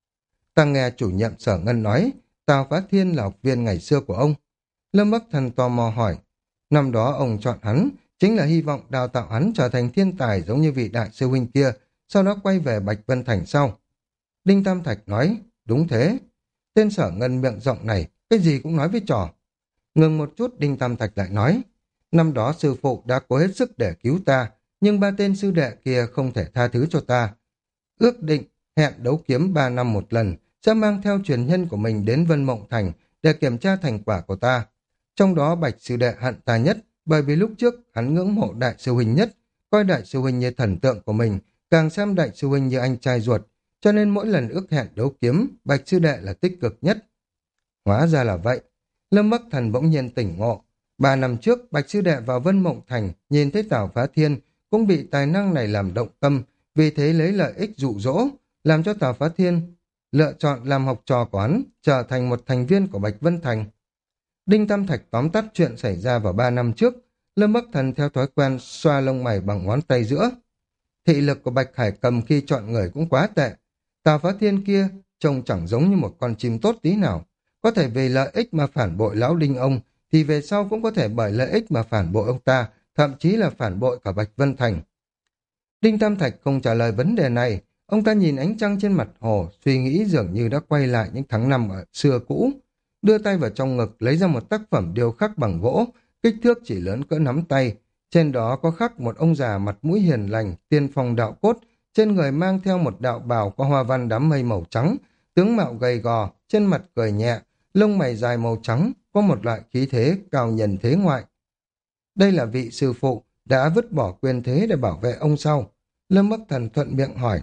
Ta nghe chủ nhiệm Sở Ngân nói, Tào Phá Thiên là học viên ngày xưa của ông. Lâm Bắc Thần tò mò hỏi, năm đó ông chọn hắn, chính là hy vọng đào tạo hắn trở thành thiên tài giống như vị đại sư huynh kia, sau đó quay về Bạch Vân Thành sau. Đinh Tam Thạch nói, đúng thế. Tên Sở Ngân miệng rộng này, cái gì cũng nói với trò. Ngừng một chút, Đinh Tam Thạch lại nói, năm đó sư phụ đã cố hết sức để cứu ta, nhưng ba tên sư đệ kia không thể tha thứ cho ta. Ước định, hẹn đấu kiếm ba năm một lần, sẽ mang theo truyền nhân của mình đến Vân Mộng Thành để kiểm tra thành quả của ta. Trong đó Bạch sư đệ hận ta nhất, bởi vì lúc trước hắn ngưỡng mộ đại sư huynh nhất, coi đại sư huynh như thần tượng của mình, càng xem đại sư huynh như anh trai ruột, cho nên mỗi lần ước hẹn đấu kiếm, Bạch sư đệ là tích cực nhất. Hóa ra là vậy. Lâm Bắc Thần bỗng nhiên tỉnh ngộ. Ba năm trước, Bạch Sư Đệ vào Vân Mộng Thành, nhìn thấy Tào Phá Thiên, cũng bị tài năng này làm động tâm, vì thế lấy lợi ích dụ dỗ, làm cho Tào Phá Thiên lựa chọn làm học trò của hắn, trở thành một thành viên của Bạch Vân Thành. Đinh Tam Thạch tóm tắt chuyện xảy ra vào ba năm trước, Lâm Bắc Thần theo thói quen xoa lông mày bằng ngón tay giữa. Thị lực của Bạch Hải Cầm khi chọn người cũng quá tệ. Tào Phá Thiên kia trông chẳng giống như một con chim tốt tí nào. Có thể vì lợi ích mà phản bội lão Đinh ông, thì về sau cũng có thể bởi lợi ích mà phản bội ông ta, thậm chí là phản bội cả Bạch Vân Thành. Đinh Tam Thạch không trả lời vấn đề này, ông ta nhìn ánh trăng trên mặt hồ, suy nghĩ dường như đã quay lại những tháng năm ở xưa cũ. Đưa tay vào trong ngực lấy ra một tác phẩm điêu khắc bằng gỗ, kích thước chỉ lớn cỡ nắm tay. Trên đó có khắc một ông già mặt mũi hiền lành, tiên phong đạo cốt, trên người mang theo một đạo bào có hoa văn đám mây màu trắng, tướng mạo gầy gò, trên mặt cười nhẹ, lông mày dài màu trắng, có một loại khí thế cao nhân thế ngoại. Đây là vị sư phụ đã vứt bỏ quyền thế để bảo vệ ông sau. Lâm Bắc Thần thuận miệng hỏi.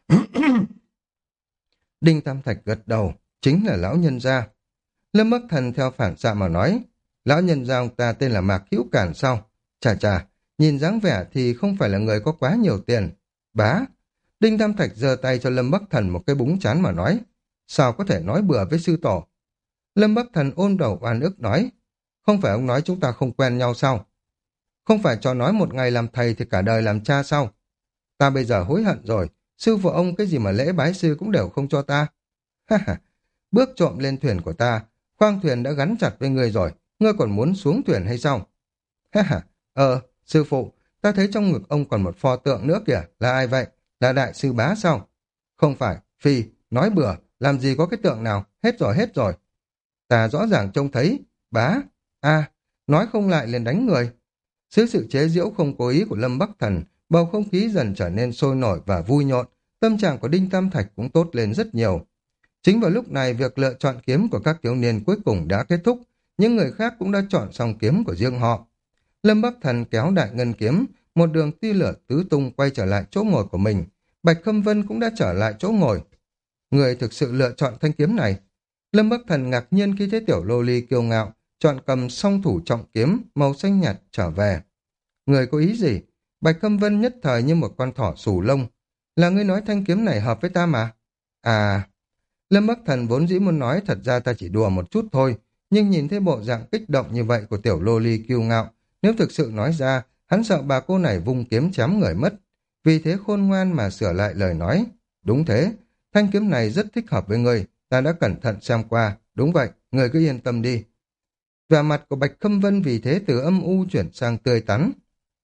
Đinh Tam Thạch gật đầu, chính là lão nhân gia. Lâm Bắc Thần theo phản xạ mà nói, lão nhân gia ông ta tên là Mạc Hữu Cản sao? Chà chà, nhìn dáng vẻ thì không phải là người có quá nhiều tiền. Bá! Đinh Tam Thạch giơ tay cho Lâm Bắc Thần một cái búng chán mà nói, sao có thể nói bừa với sư tổ? Lâm Bắc Thần ôm đầu oan ức nói, không phải ông nói chúng ta không quen nhau sao? Không phải cho nói một ngày làm thầy thì cả đời làm cha sao? Ta bây giờ hối hận rồi, sư phụ ông cái gì mà lễ bái sư cũng đều không cho ta. Ha ha, bước trộm lên thuyền của ta, khoang thuyền đã gắn chặt với ngươi rồi, ngươi còn muốn xuống thuyền hay sao? Ha ha, ờ, sư phụ, ta thấy trong ngực ông còn một pho tượng nữa kìa, là ai vậy? Là đại sư Bá sao? Không phải, phi, nói bừa, làm gì có cái tượng nào, hết rồi hết rồi. Ta rõ ràng trông thấy, Bá, a, nói không lại liền đánh người. Dưới sự chế giễu không cố ý của Lâm Bắc Thần, bầu không khí dần trở nên sôi nổi và vui nhộn, tâm trạng của Đinh Tam Thạch cũng tốt lên rất nhiều. Chính vào lúc này, việc lựa chọn kiếm của các thiếu niên cuối cùng đã kết thúc, những người khác cũng đã chọn xong kiếm của riêng họ. Lâm Bắc Thần kéo đại ngân kiếm, một đường tia lửa tứ tung quay trở lại chỗ ngồi của mình. Bạch Khâm Vân cũng đã trở lại chỗ ngồi. Người thực sự lựa chọn thanh kiếm này. Lâm Bắc Thần ngạc nhiên khi thấy tiểu lô ly kiêu ngạo, chọn cầm song thủ trọng kiếm, màu xanh nhạt trở về. Người có ý gì? Bạch Khâm Vân nhất thời như một con thỏ xù lông. Là ngươi nói thanh kiếm này hợp với ta mà. À... Lâm Bắc Thần vốn dĩ muốn nói thật ra ta chỉ đùa một chút thôi, nhưng nhìn thấy bộ dạng kích động như vậy của tiểu lô ly kiêu ngạo, nếu thực sự nói ra, hắn sợ bà cô này vung kiếm chém người mất. Vì thế khôn ngoan mà sửa lại lời nói. Đúng thế, thanh kiếm này rất thích hợp với ngươi, ta đã cẩn thận xem qua, đúng vậy, ngươi cứ yên tâm đi. Vẻ mặt của Bạch Khâm Vân vì thế từ âm u chuyển sang tươi tắn.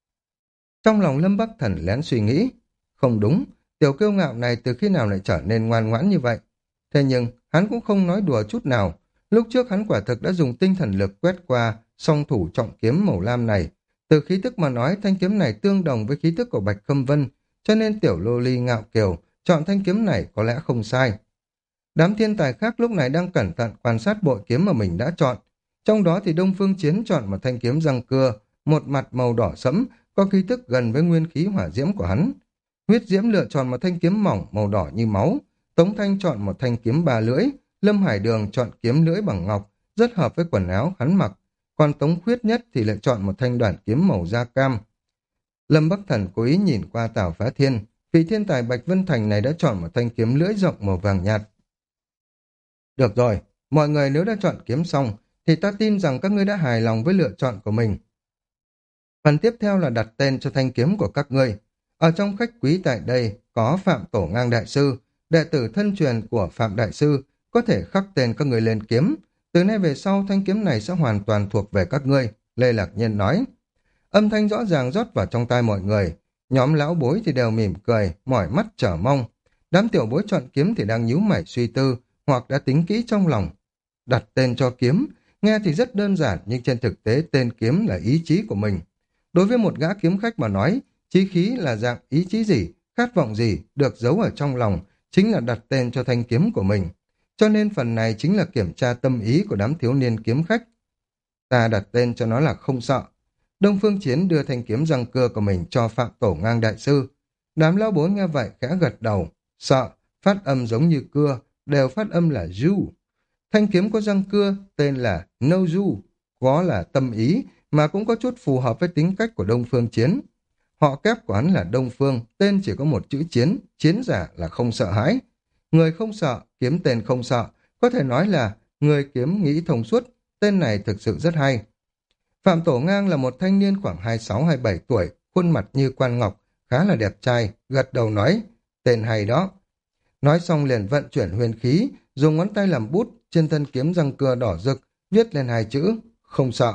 Trong lòng Lâm Bắc Thần lén suy nghĩ, không đúng, tiểu kiêu ngạo này từ khi nào lại trở nên ngoan ngoãn như vậy? Thế nhưng, hắn cũng không nói đùa chút nào. Lúc trước hắn quả thực đã dùng tinh thần lực quét qua song thủ trọng kiếm màu lam này. Từ khí tức mà nói, thanh kiếm này tương đồng với khí tức của Bạch Khâm Vân, cho nên tiểu lô ly ngạo kiều chọn thanh kiếm này có lẽ không sai. Đám thiên tài khác lúc này đang cẩn thận quan sát bội kiếm mà mình đã chọn. Trong đó thì Đông Phương Chiến chọn một thanh kiếm răng cưa, một mặt màu đỏ sẫm, có khí tức gần với nguyên khí hỏa diễm của hắn. Huyết Diễm lựa chọn một thanh kiếm mỏng màu đỏ như máu. Tống Thanh chọn một thanh kiếm ba lưỡi, Lâm Hải Đường chọn kiếm lưỡi bằng ngọc, rất hợp với quần áo hắn mặc, còn Tống Khuyết Nhất thì lại chọn một thanh đoản kiếm màu da cam. Lâm Bắc Thần cố ý nhìn qua Tào Phá Thiên, vị thiên tài Bạch Vân Thành này đã chọn một thanh kiếm lưỡi rộng màu vàng nhạt. Được rồi, mọi người nếu đã chọn kiếm xong, thì ta tin rằng các ngươi đã hài lòng với lựa chọn của mình. Phần tiếp theo là đặt tên cho thanh kiếm của các ngươi. Ở trong khách quý tại đây có Phạm Tổ Ngang Đại Sư, đệ tử thân truyền của Phạm Đại Sư, có thể khắc tên các người lên kiếm. Từ nay về sau thanh kiếm này sẽ hoàn toàn thuộc về các ngươi, Lê Lạc Nhân nói. Âm thanh rõ ràng rót vào trong tai mọi người. Nhóm lão bối thì đều mỉm cười, mỏi mắt chờ mong. Đám tiểu bối chọn kiếm thì đang nhíu mày suy tư, hoặc đã tính kỹ trong lòng. Đặt tên cho kiếm, nghe thì rất đơn giản, nhưng trên thực tế tên kiếm là ý chí của mình. Đối với một gã kiếm khách mà nói, chí khí là dạng ý chí gì, khát vọng gì, được giấu ở trong lòng, chính là đặt tên cho thanh kiếm của mình. Cho nên phần này chính là kiểm tra tâm ý của đám thiếu niên kiếm khách. Ta đặt tên cho nó là không sợ. Đông Phương Chiến đưa thanh kiếm răng cưa của mình cho Phạm Tổ Ngang Đại Sư. Đám lão bối nghe vậy khẽ gật đầu. Sợ, phát âm giống như cưa, đều phát âm là du. Thanh kiếm có răng cưa, tên là No Du, có là tâm ý, mà cũng có chút phù hợp với tính cách của Đông Phương Chiến. Họ kép của hắn là Đông Phương, tên chỉ có một chữ chiến, chiến giả là không sợ hãi. Người không sợ, kiếm tên không sợ, có thể nói là người kiếm nghĩ thông suốt, tên này thực sự rất hay. Phạm Tổ Ngang là một thanh niên khoảng hai mươi sáu hai mươi bảy tuổi, khuôn mặt như quan ngọc, khá là đẹp trai, gật đầu nói, tên hay đó. Nói xong liền vận chuyển huyền khí, dùng ngón tay làm bút, trên thân kiếm răng cưa đỏ rực, viết lên hai chữ, không sợ.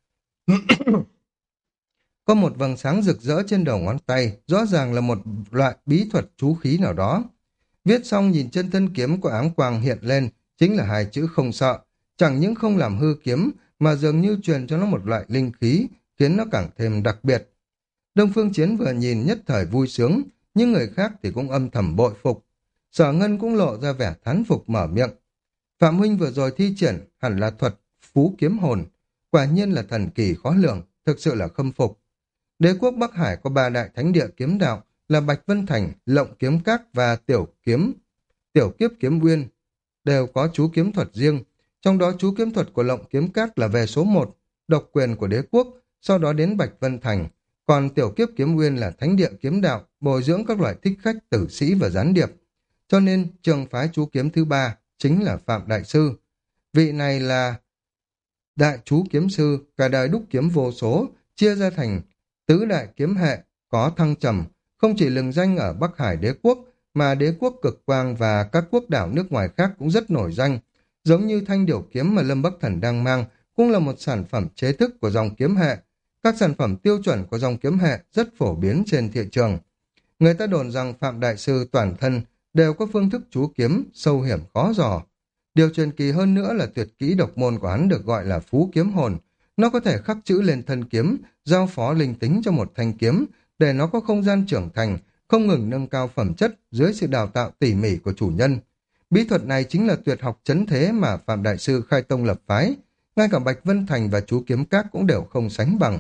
Có một vầng sáng rực rỡ trên đầu ngón tay, rõ ràng là một loại bí thuật chú khí nào đó. Viết xong nhìn trên thân kiếm của áng quang hiện lên, chính là hai chữ không sợ, chẳng những không làm hư kiếm, mà dường như truyền cho nó một loại linh khí, khiến nó càng thêm đặc biệt. Đông Phương Chiến vừa nhìn nhất thời vui sướng, nhưng người khác thì cũng âm thầm bội phục. Sở Ngân cũng lộ ra vẻ thán phục mở miệng. Phạm huynh vừa rồi thi triển hẳn là thuật phú kiếm hồn, quả nhiên là thần kỳ khó lường, thực sự là khâm phục. Đế quốc Bắc Hải có ba đại thánh địa kiếm đạo là Bạch Vân Thành, Lộng Kiếm Các và Tiểu Kiếm, Tiểu Kiếp Kiếm Uyên, đều có chú kiếm thuật riêng. Trong đó chú kiếm thuật của Lộng Kiếm Các là về số một, độc quyền của đế quốc, sau đó đến Bạch Vân Thành. Còn Tiểu Kiếp Kiếm Uyên là thánh địa kiếm đạo, bồi dưỡng các loại thích khách, tử sĩ và gián điệp. Cho nên trường phái chú kiếm thứ ba chính là Phạm Đại Sư. Vị này là đại chú kiếm sư, cả đời đúc kiếm vô số, chia ra thành tứ đại kiếm hệ, có thăng trầm, không chỉ lừng danh ở Bắc Hải đế quốc, mà đế quốc Cực Quang và các quốc đảo nước ngoài khác cũng rất nổi danh. Giống như thanh điểu kiếm mà Lâm Bắc Thần đang mang, cũng là một sản phẩm chế thức của dòng kiếm hệ. Các sản phẩm tiêu chuẩn của dòng kiếm hệ rất phổ biến trên thị trường. Người ta đồn rằng Phạm Đại Sư toàn thân đều có phương thức chú kiếm sâu hiểm khó dò. Điều truyền kỳ hơn nữa là tuyệt kỹ độc môn của hắn được gọi là phú kiếm hồn. Nó có thể khắc chữ lên thân kiếm, giao phó linh tính cho một thanh kiếm, để nó có không gian trưởng thành, không ngừng nâng cao phẩm chất dưới sự đào tạo tỉ mỉ của chủ nhân. Bí thuật này chính là tuyệt học chấn thế mà Phạm Đại Sư khai tông lập phái, ngay cả Bạch Vân Thành và chú kiếm các cũng đều không sánh bằng.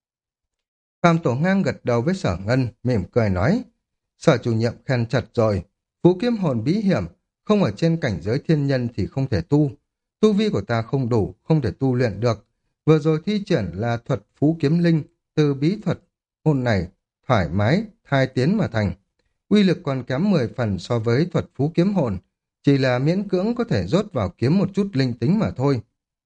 Phạm Tổ Ngang gật đầu với Sở Ngân, mỉm cười nói, Sở chủ nhiệm khen chặt rồi, phú kiếm hồn bí hiểm, không ở trên cảnh giới thiên nhân thì không thể tu. Tu vi của ta không đủ, không thể tu luyện được. Vừa rồi thi triển là thuật phú kiếm linh, từ bí thuật hồn này thoải mái, thai tiến mà thành. Uy lực còn kém mười phần so với thuật phú kiếm hồn, chỉ là miễn cưỡng có thể rốt vào kiếm một chút linh tính mà thôi.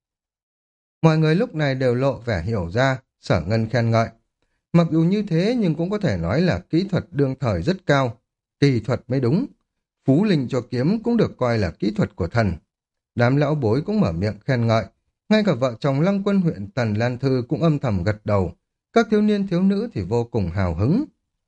Mọi người lúc này đều lộ vẻ hiểu ra, Sở Ngân khen ngợi. Mặc dù như thế nhưng cũng có thể nói là kỹ thuật đương thời rất cao, kỳ thuật mới đúng. Phú linh cho kiếm cũng được coi là kỹ thuật của thần. Đám lão bối cũng mở miệng khen ngợi, ngay cả vợ chồng Lăng Quân huyện Tần Lan Thư cũng âm thầm gật đầu, các thiếu niên thiếu nữ thì vô cùng hào hứng.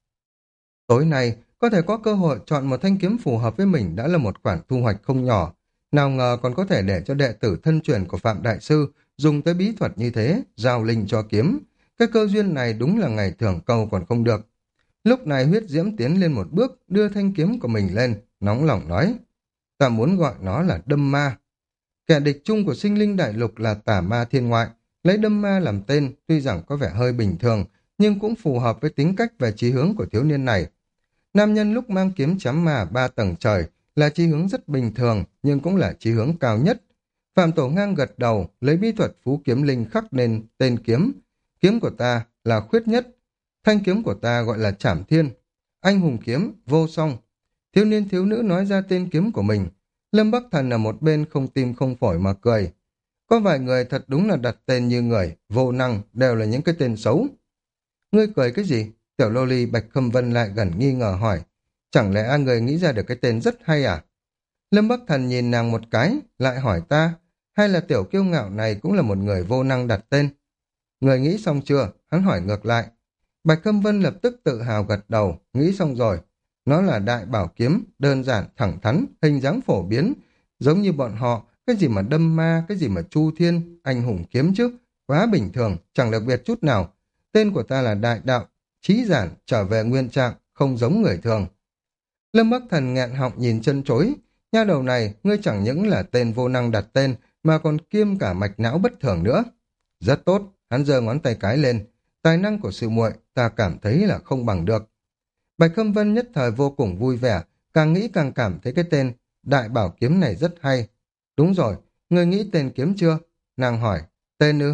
Tối nay, có thể có cơ hội chọn một thanh kiếm phù hợp với mình đã là một khoản thu hoạch không nhỏ, nào ngờ còn có thể để cho đệ tử thân truyền của Phạm Đại Sư dùng tới bí thuật như thế, giao linh cho kiếm. Cái cơ duyên này đúng là ngày thường câu còn không được. Lúc này Huyết Diễm tiến lên một bước, đưa thanh kiếm của mình lên, nóng lòng nói, ta muốn gọi nó là đâm ma. Kẻ địch chung của sinh linh đại lục là tà ma thiên ngoại, lấy đâm ma làm tên, tuy rằng có vẻ hơi bình thường, nhưng cũng phù hợp với tính cách và chí hướng của thiếu niên này. Nam nhân lúc mang kiếm chém ma ba tầng trời là chí hướng rất bình thường, nhưng cũng là chí hướng cao nhất. Phạm Tổ Ngang gật đầu, lấy bí thuật phú kiếm linh khắc nên tên kiếm. Kiếm của ta là khuyết nhất, thanh kiếm của ta gọi là Trảm Thiên, anh hùng kiếm, vô song. Thiếu niên thiếu nữ nói ra tên kiếm của mình. Lâm Bắc Thần ở một bên không tim không phổi mà cười. Có vài người thật đúng là đặt tên như người, vô năng, đều là những cái tên xấu. Ngươi cười cái gì? Tiểu lô ly Bạch Khâm Vân lại gần nghi ngờ hỏi. Chẳng lẽ người nghĩ ra được cái tên rất hay à? Lâm Bắc Thần nhìn nàng một cái, lại hỏi ta, hay là tiểu kiêu ngạo này cũng là một người vô năng đặt tên? Người nghĩ xong chưa? Hắn hỏi ngược lại. Bạch Khâm Vân lập tức tự hào gật đầu, nghĩ xong rồi. Nó là đại bảo kiếm, đơn giản, thẳng thắn, hình dáng phổ biến, giống như bọn họ, cái gì mà đâm ma, cái gì mà chu thiên, anh hùng kiếm chứ, quá bình thường, chẳng đặc biệt chút nào. Tên của ta là đại đạo, trí giản, trở về nguyên trạng, không giống người thường. Lâm Bắc Thần nghẹn họng nhìn chân chối, nha đầu này, ngươi chẳng những là tên vô năng đặt tên, mà còn kiêm cả mạch não bất thường nữa. Rất tốt, hắn giơ ngón tay cái lên, tài năng của sư muội ta cảm thấy là không bằng được. Bạch Khâm Vân nhất thời vô cùng vui vẻ, càng nghĩ càng cảm thấy cái tên đại bảo kiếm này rất hay. Đúng rồi, ngươi nghĩ tên kiếm chưa? Nàng hỏi, tên ư?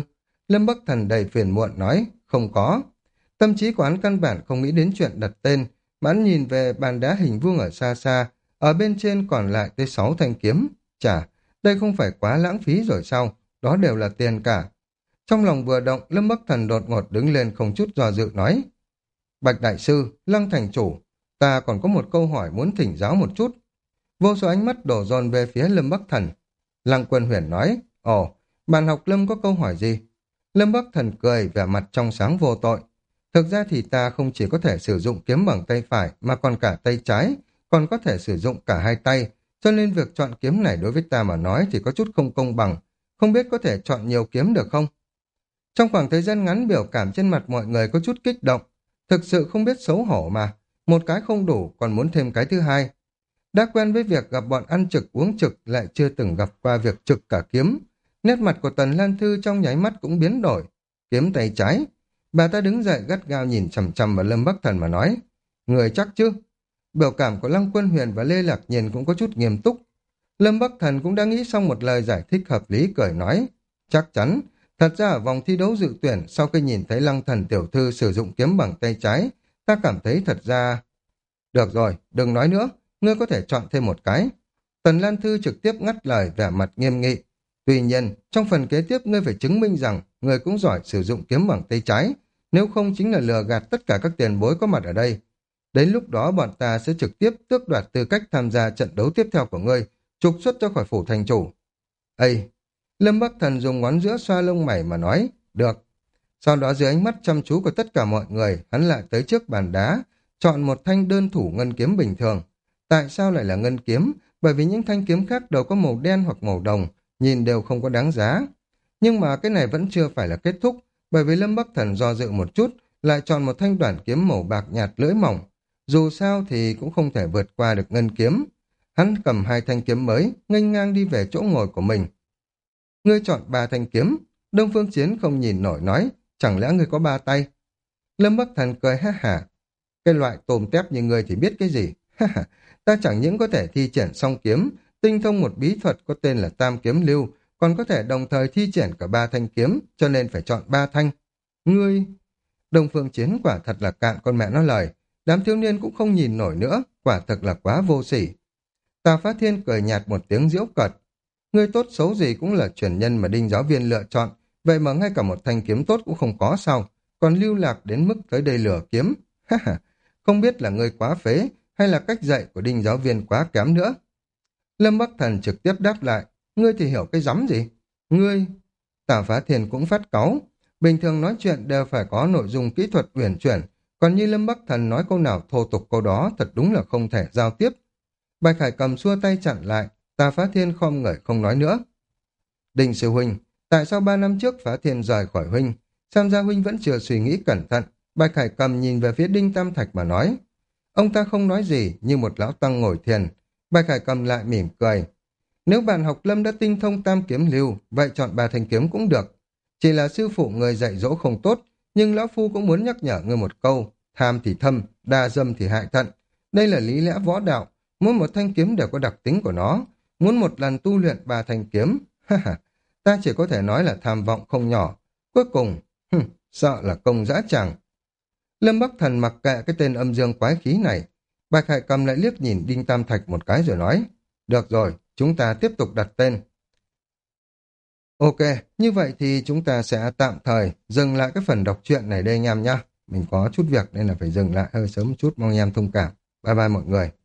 Lâm Bắc Thần đầy phiền muộn nói, không có. Tâm trí của hắn căn bản không nghĩ đến chuyện đặt tên, mà hắn nhìn về bàn đá hình vuông ở xa xa, ở bên trên còn lại tới sáu thanh kiếm. Chà, đây không phải quá lãng phí rồi sao? Đó đều là tiền cả. Trong lòng vừa động, Lâm Bắc Thần đột ngột đứng lên không chút do dự nói. Bạch Đại Sư, Lăng Thành Chủ, ta còn có một câu hỏi muốn thỉnh giáo một chút. Vô số ánh mắt đổ dồn về phía Lâm Bắc Thần. Lăng Quân Huyền nói, ồ, bạn học Lâm có câu hỏi gì? Lâm Bắc Thần cười, vẻ mặt trong sáng vô tội. Thực ra thì ta không chỉ có thể sử dụng kiếm bằng tay phải mà còn cả tay trái, còn có thể sử dụng cả hai tay, cho nên việc chọn kiếm này đối với ta mà nói thì có chút không công bằng. Không biết có thể chọn nhiều kiếm được không? Trong khoảng thời gian ngắn biểu cảm trên mặt mọi người có chút kích động. Thực sự không biết xấu hổ mà. Một cái không đủ còn muốn thêm cái thứ hai. Đã quen với việc gặp bọn ăn trực uống trực lại chưa từng gặp qua việc trực cả kiếm. Nét mặt của Tần Lan Thư trong nháy mắt cũng biến đổi. Kiếm tay trái. Bà ta đứng dậy gắt gao nhìn chằm chằm vào Lâm Bắc Thần mà nói. Người chắc chứ? Biểu cảm của Lăng Quân Huyền và Lê Lạc Nhiên cũng có chút nghiêm túc. Lâm Bắc Thần cũng đã nghĩ xong một lời giải thích hợp lý cười nói. Chắc chắn. Thật ra ở vòng thi đấu dự tuyển sau khi nhìn thấy Lăng Thần Tiểu Thư sử dụng kiếm bằng tay trái, ta cảm thấy thật ra... Được rồi, đừng nói nữa, ngươi có thể chọn thêm một cái. Tần Lan Thư trực tiếp ngắt lời vẻ mặt nghiêm nghị. Tuy nhiên, trong phần kế tiếp ngươi phải chứng minh rằng ngươi cũng giỏi sử dụng kiếm bằng tay trái, nếu không chính là lừa gạt tất cả các tiền bối có mặt ở đây. Đến lúc đó bọn ta sẽ trực tiếp tước đoạt tư cách tham gia trận đấu tiếp theo của ngươi, trục xuất ra khỏi phủ thành chủ. Ây! Lâm Bắc Thần dùng ngón giữa xoa lông mày mà nói, được. Sau đó dưới ánh mắt chăm chú của tất cả mọi người, hắn lại tới trước bàn đá, chọn một thanh đơn thủ ngân kiếm bình thường. Tại sao lại là ngân kiếm? Bởi vì những thanh kiếm khác đều có màu đen hoặc màu đồng, nhìn đều không có đáng giá. Nhưng mà cái này vẫn chưa phải là kết thúc, bởi vì Lâm Bắc Thần do dự một chút, lại chọn một thanh đoản kiếm màu bạc nhạt lưỡi mỏng. Dù sao thì cũng không thể vượt qua được ngân kiếm. Hắn cầm hai thanh kiếm mới, nghênh ngang đi về chỗ ngồi của mình. Ngươi chọn ba thanh kiếm. Đông Phương Chiến không nhìn nổi nói, chẳng lẽ ngươi có ba tay? Lâm Bắc Thần cười ha hả. Cái loại tôm tép như ngươi thì biết cái gì? Ha ha, ta chẳng những có thể thi triển song kiếm, tinh thông một bí thuật có tên là Tam Kiếm Lưu, còn có thể đồng thời thi triển cả ba thanh kiếm, cho nên phải chọn ba thanh. Ngươi... Đông Phương Chiến quả thật là cạn con mẹ nó lời. Đám thiếu niên cũng không nhìn nổi nữa, quả thật là quá vô sỉ. Tào Phá Thiên cười nhạt một tiếng giễu cợt. Ngươi tốt xấu gì cũng là truyền nhân mà Đinh giáo viên lựa chọn, vậy mà ngay cả một thanh kiếm tốt cũng không có sao, còn lưu lạc đến mức tới đây lừa kiếm. Ha ha, không biết là ngươi quá phế, hay là cách dạy của Đinh giáo viên quá kém nữa. Lâm Bắc Thần trực tiếp đáp lại, ngươi thì hiểu cái rắm gì? Ngươi... Tào Phá Thiên cũng phát cáu. Bình thường nói chuyện đều phải có nội dung kỹ thuật uyển chuyển, còn như Lâm Bắc Thần nói câu nào thô tục câu đó thật đúng là không thể giao tiếp. Bạch Hải Cầm xua tay chặn lại, Tào Phá Thiên khom người không nói nữa. Đinh sư huynh, tại sao ba năm trước Phá Thiên rời khỏi huynh? Xem ra huynh vẫn chưa suy nghĩ cẩn thận. Bạch Hải Cầm nhìn về phía Đinh Tam Thạch mà nói. Ông ta không nói gì như một lão tăng ngồi thiền. Bạch Hải Cầm lại mỉm cười. Nếu bạn học Lâm đã tinh thông Tam Kiếm Lưu, vậy chọn ba thanh kiếm cũng được. Chỉ là sư phụ người dạy dỗ không tốt, nhưng lão phu cũng muốn nhắc nhở ngươi một câu. Tham thì thâm, đa dâm thì hại thận. Đây là lý lẽ võ đạo. Mỗi một thanh kiếm đều có đặc tính của nó. Muốn một lần tu luyện ba thanh kiếm, ha ha, ta chỉ có thể nói là tham vọng không nhỏ. Cuối cùng, hừm, sợ là công dã tràng. Lâm Bắc Thần mặc kệ cái tên âm dương quái khí này. Bạch Hải Cầm lại liếc nhìn Đinh Tam Thạch một cái rồi nói, được rồi, chúng ta tiếp tục đặt tên. Ok, như vậy thì chúng ta sẽ tạm thời dừng lại cái phần đọc truyện này đây anh em nhá. Mình có chút việc nên là phải dừng lại hơi sớm một chút, mong anh em thông cảm. Bye bye mọi người.